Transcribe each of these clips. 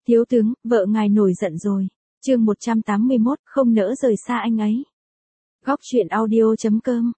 Thiếu tướng, vợ ngài nổi giận rồi. Chương 181, không nỡ rời xa anh ấy. Góc truyện audio.com.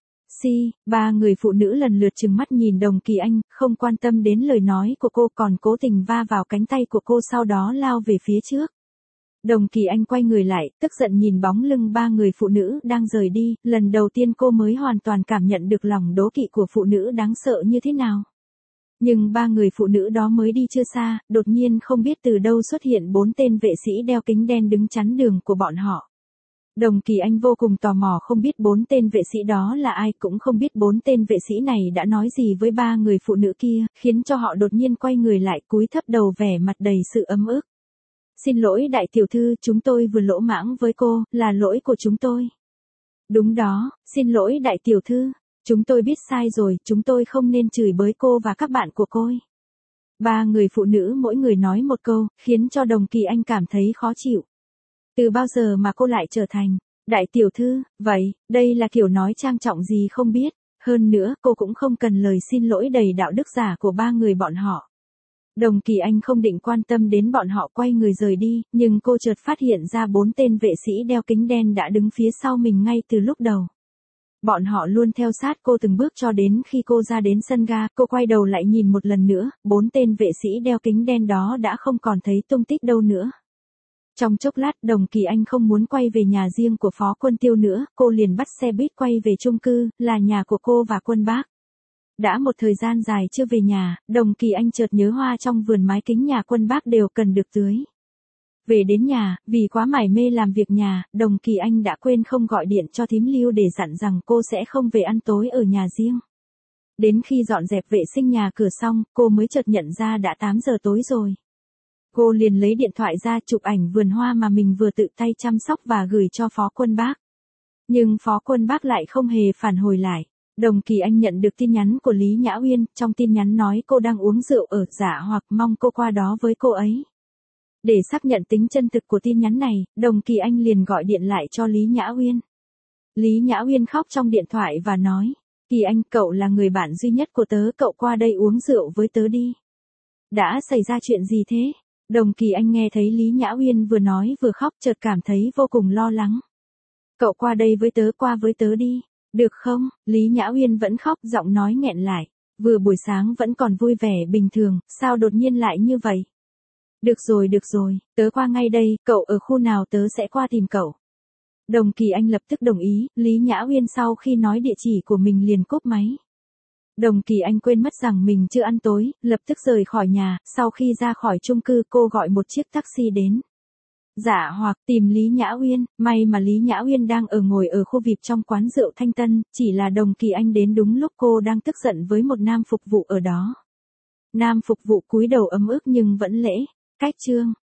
Ba người phụ nữ lần lượt trừng mắt nhìn Đồng Kỳ Anh, không quan tâm đến lời nói của cô, còn cố tình va vào cánh tay của cô, sau đó lao về phía trước. Đồng Kỳ Anh quay người lại, tức giận nhìn bóng lưng ba người phụ nữ đang rời đi, lần đầu tiên cô mới hoàn toàn cảm nhận được lòng đố kỵ của phụ nữ đáng sợ như thế nào. Nhưng ba người phụ nữ đó mới đi chưa xa, đột nhiên không biết từ đâu xuất hiện 4 tên vệ sĩ đeo kính đen đứng chắn đường của bọn họ. Đồng Kỳ Anh vô cùng tò mò không biết 4 tên vệ sĩ đó là ai, cũng không biết 4 tên vệ sĩ này đã nói gì với ba người phụ nữ kia, khiến cho họ đột nhiên quay người lại, cúi thấp đầu, vẻ mặt đầy sự ấm ức. Xin lỗi đại tiểu thư, chúng tôi vừa lỗ mãng với cô, là lỗi của chúng tôi. Đúng đó, xin lỗi đại tiểu thư. Chúng tôi biết sai rồi, chúng tôi không nên chửi bới cô và các bạn của cô. Ba người phụ nữ mỗi người nói một câu, khiến cho Đồng Kỳ Anh cảm thấy khó chịu. Từ bao giờ mà cô lại trở thành đại tiểu thư, vậy, đây là kiểu nói trang trọng gì không biết. Hơn nữa, cô cũng không cần lời xin lỗi đầy đạo đức giả của ba người bọn họ. Đồng Kỳ Anh không định quan tâm đến bọn họ, quay người rời đi, nhưng cô chợt phát hiện ra 4 tên vệ sĩ đeo kính đen đã đứng phía sau mình ngay từ lúc đầu. Bọn họ luôn theo sát cô từng bước cho đến khi cô ra đến sân ga, cô quay đầu lại nhìn một lần nữa, 4 tên vệ sĩ đeo kính đen đó đã không còn thấy tung tích đâu nữa. Trong chốc lát, Đồng Kỳ Anh không muốn quay về nhà riêng của Phó Quân Tiêu nữa, cô liền bắt xe buýt quay về chung cư, là nhà của cô và Quân Bác. Đã một thời gian dài chưa về nhà, Đồng Kỳ Anh chợt nhớ hoa trong vườn mái kính nhà Quân Bác đều cần được tưới. Về đến nhà, vì quá mải mê làm việc nhà, Đồng Kỳ Anh đã quên không gọi điện cho thím Lưu để dặn rằng cô sẽ không về ăn tối ở nhà riêng. Đến khi dọn dẹp vệ sinh nhà cửa xong, cô mới chợt nhận ra đã 8 giờ tối rồi. Cô liền lấy điện thoại ra chụp ảnh vườn hoa mà mình vừa tự tay chăm sóc và gửi cho Phó Quân Bác. Nhưng Phó Quân Bác lại không hề phản hồi lại. Đồng Kỳ Anh nhận được tin nhắn của Lý Nhã Uyên, trong tin nhắn nói cô đang uống rượu ở Dạ Hoặc, mong cô qua đó với cô ấy. Để xác nhận tính chân thực của tin nhắn này, Đồng Kỳ Anh liền gọi điện lại cho Lý Nhã Uyên. Lý Nhã Uyên khóc trong điện thoại và nói, Kỳ Anh, cậu là người bạn duy nhất của tớ, cậu qua đây uống rượu với tớ đi. Đã xảy ra chuyện gì thế? Đồng Kỳ Anh nghe thấy Lý Nhã Uyên vừa nói vừa khóc, chợt cảm thấy vô cùng lo lắng. Cậu qua đây với tớ, qua với tớ đi. Được không? Lý Nhã Uyên vẫn khóc, giọng nói nghẹn lại. Vừa buổi sáng vẫn còn vui vẻ bình thường, sao đột nhiên lại như vậy? Được rồi, tớ qua ngay đây, cậu ở khu nào tớ sẽ qua tìm cậu. Đồng Kỳ Anh lập tức đồng ý, Lý Nhã Uyên sau khi nói địa chỉ của mình liền cúp máy. Đồng Kỳ Anh quên mất rằng mình chưa ăn tối, lập tức rời khỏi nhà, sau khi ra khỏi chung cư cô gọi một chiếc taxi đến. Dạ Hoặc tìm Lý Nhã Uyên, may mà Lý Nhã Uyên đang ngồi ở khu VIP trong quán rượu Thanh Tân, chỉ là Đồng Kỳ Anh đến đúng lúc cô đang tức giận với một nam phục vụ ở đó. Nam phục vụ cúi đầu ấm ức nhưng vẫn lễ. Cách chương